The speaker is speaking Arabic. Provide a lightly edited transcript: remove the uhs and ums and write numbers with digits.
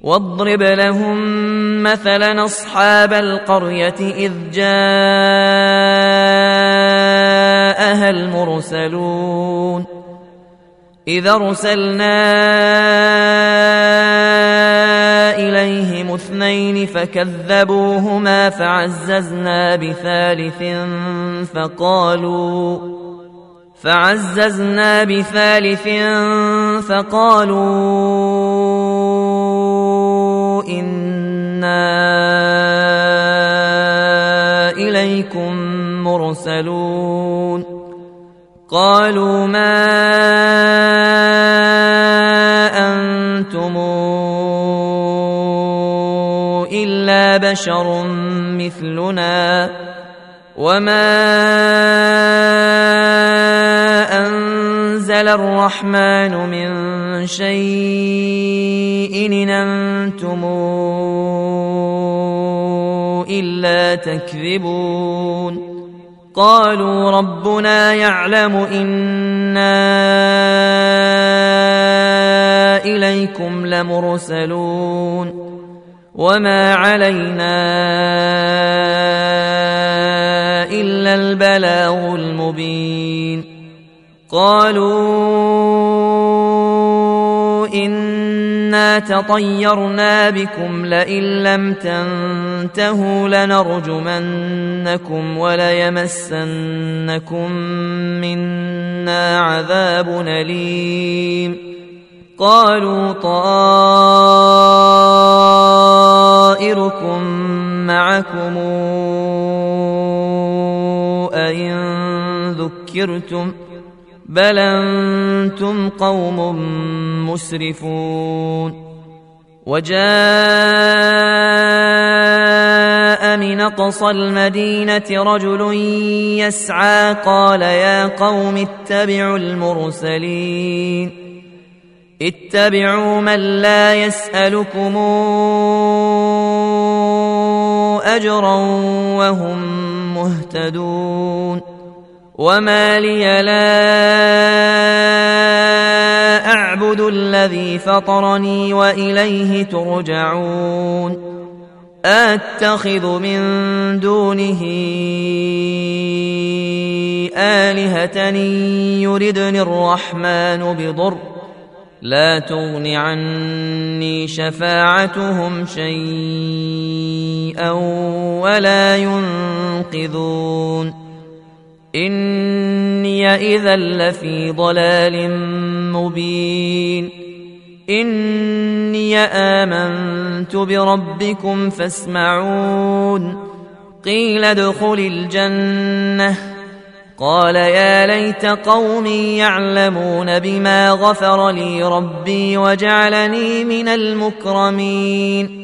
واضرب لهم مثلا أصحاب القرية إذ جاءها المرسلون إذ أرسلنا إليهم 2 فكذبوهما فعززنا بثالث فقالوا إنا إليكم مرسلون قالوا ما أنتم إلا بشر مثلنا وما أنزل الرحمن من شيء إن أنتم إلا تكذبون قالوا ربنا يعلم إنا إليكم لمرسلون وما علينا إلا البلاغ المبين قالوا إنا تطيرنا بكم لئن لم تنتهوا لنرجمنكم وليمسنكم منا عذاب أليم قالوا طائركم معكم أئن ذكرتم بل أنتم قوم مسرفون وجاء من أقصى المدينة رجل يسعى قال يا قوم اتبعوا المرسلين اتبعوا من لا يسألكم أجرا وهم مهتدون وما لي لا أعبد الذي فطرني وإليه ترجعون أتخذ من دونه آلهة يردني الرحمن بضر لا تغن عني شفاعتهم شيئا ولا ينقذون إني إذا لفي ضلال مبين إني آمنت بربكم فاسمعون قيل ادخل الجنة قال يا ليت قومي يعلمون بما غفر لي ربي وجعلني من المكرمين